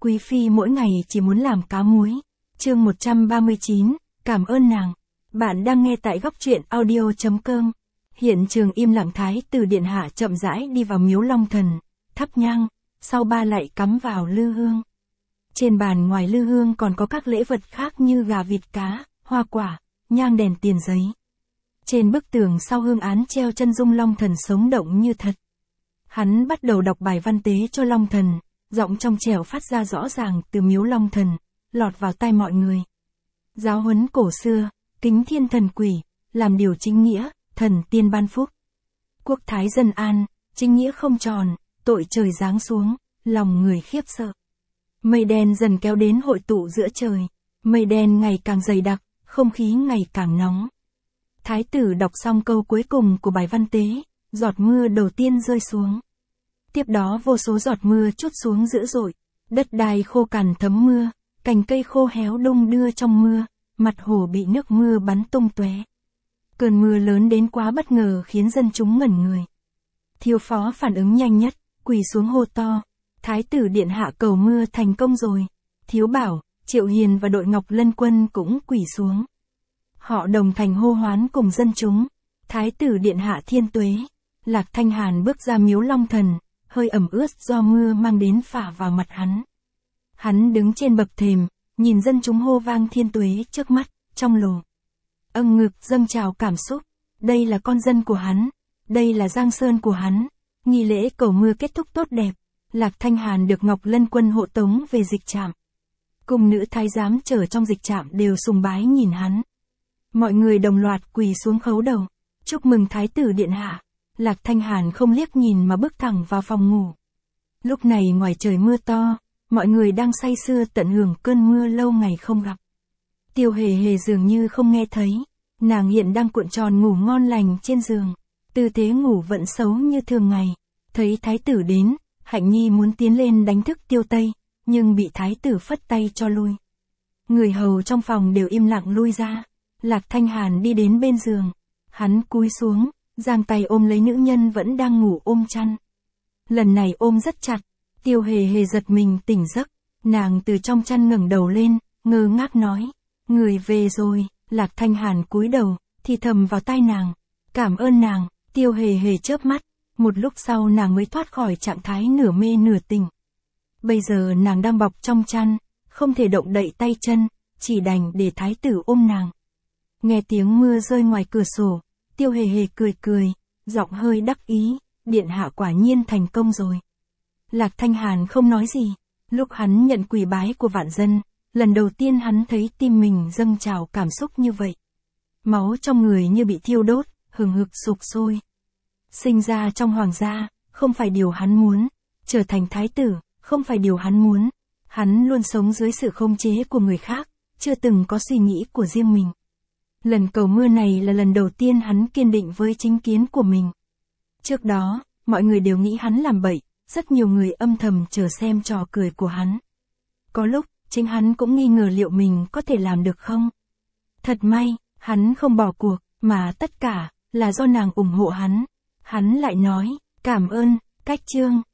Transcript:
Quý phi mỗi ngày chỉ muốn làm cá muối. Chương 139, cảm ơn nàng. Bạn đang nghe tại góc truyện audio.com. Hiện trường im lặng, Thái tử điện hạ chậm rãi đi vào miếu Long Thần, thắp nhang, sau ba lạy cắm vào lư hương. Trên bàn ngoài lư hương còn có các lễ vật khác như gà vịt cá, hoa quả, nhang đèn tiền giấy. Trên bức tường sau hương án treo chân dung Long Thần sống động như thật. Hắn bắt đầu đọc bài văn tế cho Long Thần, giọng trong trẻo phát ra rõ ràng từ miếu Long Thần, lọt vào tai mọi người. Giáo huấn cổ xưa, kính thiên thần quỷ, làm điều chính nghĩa, thần tiên ban phúc. Quốc thái dân an, chính nghĩa không tròn, tội trời giáng xuống, lòng người khiếp sợ. Mây đen dần kéo đến hội tụ giữa trời, mây đen ngày càng dày đặc, không khí ngày càng nóng. Thái tử đọc xong câu cuối cùng của bài văn tế, giọt mưa đầu tiên rơi xuống. Tiếp đó vô số giọt mưa trút xuống dữ dội, đất đai khô cằn thấm mưa, cành cây khô héo đung đưa trong mưa, mặt hồ bị nước mưa bắn tung tóe. Cơn mưa lớn đến quá bất ngờ khiến dân chúng ngẩn người. Thiếu phó phản ứng nhanh nhất, quỳ xuống hô to, Thái tử điện hạ cầu mưa thành công rồi. Thiếu bảo, Triệu Hiền và đội Ngọc Lân quân cũng quỳ xuống. Họ đồng thành hô hoán cùng dân chúng, Thái tử điện hạ thiên tuế. Lạc Thanh Hàn bước ra miếu Long Thần, hơi ẩm ướt do mưa mang đến phả vào mặt hắn. Hắn đứng trên bậc thềm, nhìn dân chúng hô vang thiên tuế trước mắt, trong lồ ngực dâng trào cảm xúc. Đây là con dân của hắn, đây là Giang Sơn của hắn. Nghi lễ cầu mưa kết thúc tốt đẹp, Lạc Thanh Hàn được Ngọc Lân quân hộ tống về dịch trạm. Cung nữ thái giám chờ trong dịch trạm đều sùng bái nhìn hắn. Mọi người đồng loạt quỳ xuống khấu đầu, chúc mừng Thái tử điện hạ. Lạc Thanh Hàn không liếc nhìn mà bước thẳng vào phòng ngủ. Lúc này ngoài trời mưa to, mọi người đang say sưa tận hưởng cơn mưa lâu ngày không gặp. Tiêu Hề Hề dường như không nghe thấy, nàng hiện đang cuộn tròn ngủ ngon lành trên giường, tư thế ngủ vẫn xấu như thường ngày. Thấy thái tử đến, Hạnh Nhi muốn tiến lên đánh thức Tiêu Tây, nhưng bị thái tử phất tay cho lui. Người hầu trong phòng đều im lặng lui ra. Lạc Thanh Hàn đi đến bên giường, hắn cúi xuống, giang tay ôm lấy nữ nhân vẫn đang ngủ ôm chăn. Lần này ôm rất chặt, Tiêu Hề Hề giật mình tỉnh giấc, nàng từ trong chăn ngẩng đầu lên, ngơ ngác nói, người về rồi. Lạc Thanh Hàn cúi đầu, thì thầm vào tai nàng, cảm ơn nàng. Tiêu Hề Hề chớp mắt, một lúc sau nàng mới thoát khỏi trạng thái nửa mê nửa tỉnh. Bây giờ nàng đang bọc trong chăn, không thể động đậy tay chân, chỉ đành để thái tử ôm nàng. Nghe tiếng mưa rơi ngoài cửa sổ, Tiêu Hề Hề cười cười, giọng hơi đắc ý, điện hạ quả nhiên thành công rồi. Lạc Thanh Hàn không nói gì, lúc hắn nhận quỳ bái của vạn dân, lần đầu tiên hắn thấy tim mình dâng trào cảm xúc như vậy. Máu trong người như bị thiêu đốt, hừng hực sục sôi. Sinh ra trong hoàng gia, không phải điều hắn muốn, trở thành thái tử, không phải điều hắn muốn. Hắn luôn sống dưới sự khống chế của người khác, chưa từng có suy nghĩ của riêng mình. Lần cầu mưa này là lần đầu tiên hắn kiên định với chính kiến của mình. Trước đó, mọi người đều nghĩ hắn làm bậy, rất nhiều người âm thầm chờ xem trò cười của hắn. Có lúc, chính hắn cũng nghi ngờ liệu mình có thể làm được không. Thật may, hắn không bỏ cuộc, mà tất cả là do nàng ủng hộ hắn. Hắn lại nói, cảm ơn, Cách Chương.